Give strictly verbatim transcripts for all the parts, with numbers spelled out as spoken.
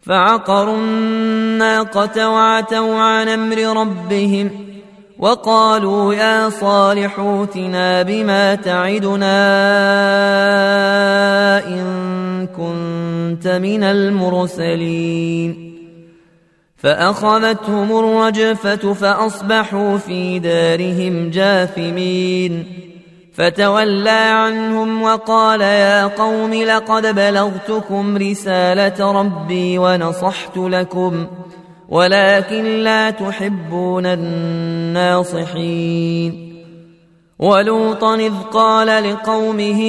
فعقروا الناقة وعتوا عن أمر ربهم وقالوا يا صالح ائتنا بما تعدنا إن كنت من المرسلين فأخذتهم الرجفة فأصبحوا في دارهم جاثمين فتولى عنهم وقال يا قوم لقد بلغتكم رسالة ربي ونصحت لكم ولكن لا تحبون الناصحين ولوطا إذ قال لقومه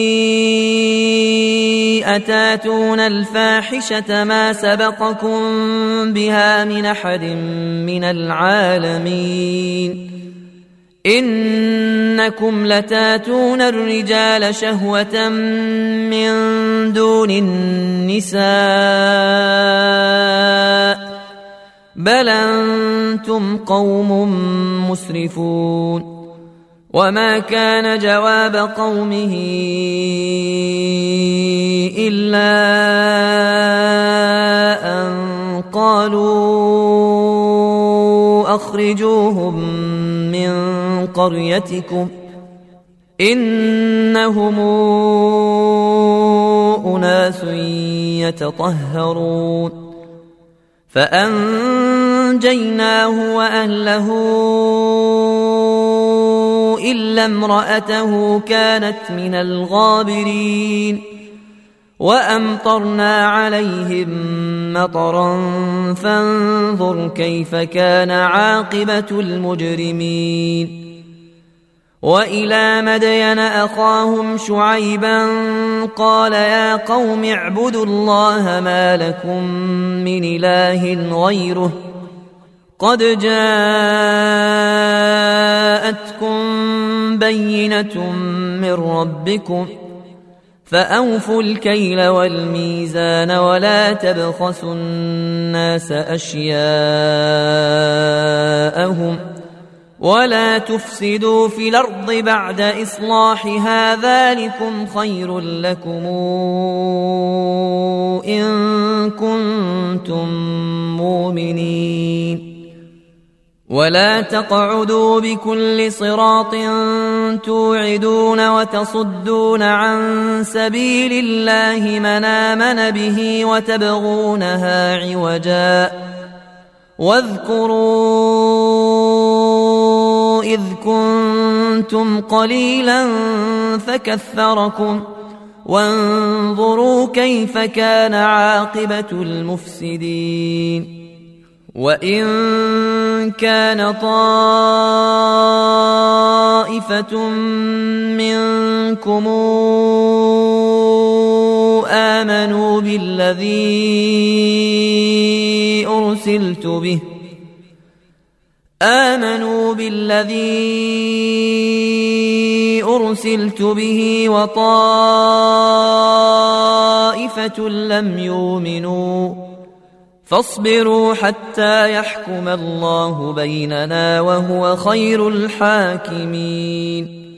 أتاتون الفاحشة ما سبقكم بها من أحد من العالمين إنكم لتاتون الرجال شهوة من دون النساء بل أنتم قوم مسرفون وما كان جواب قومه إلا أن قالوا أخرجوهم من قريتكم إنهم أناس يتطهرون فأنجيناه وأهله إلا امرأته كانت من الغابرين وأمطرنا عليهم مطرا فانظر كيف كان عاقبة المجرمين وإلى مدين أخاهم شعيبا قال يا قوم اعبدوا الله ما لكم من إله غيره قد جاءتكم بينة من ربكم فأوفوا الكيل والميزان ولا تبخسوا الناس أشياءهم ولا تفسدوا في الأرض بعد إصلاحها ذلكم خير لكم إن كنتم مؤمنين ولا تقعدوا بكل صراط توعدون وتصدون عن سبيل الله من آمن به وتبغونها عوجا واذكروا إذ كنتم قليلا فكثركم وانظروا كيف كان عاقبة المفسدين وإن كان طائفة منكم آمنوا بالذي أرسلت به آمنوا بالذي أرسلت به وطائفة لم يؤمنوا فاصبروا حتى يحكم الله بيننا وهو خير الحاكمين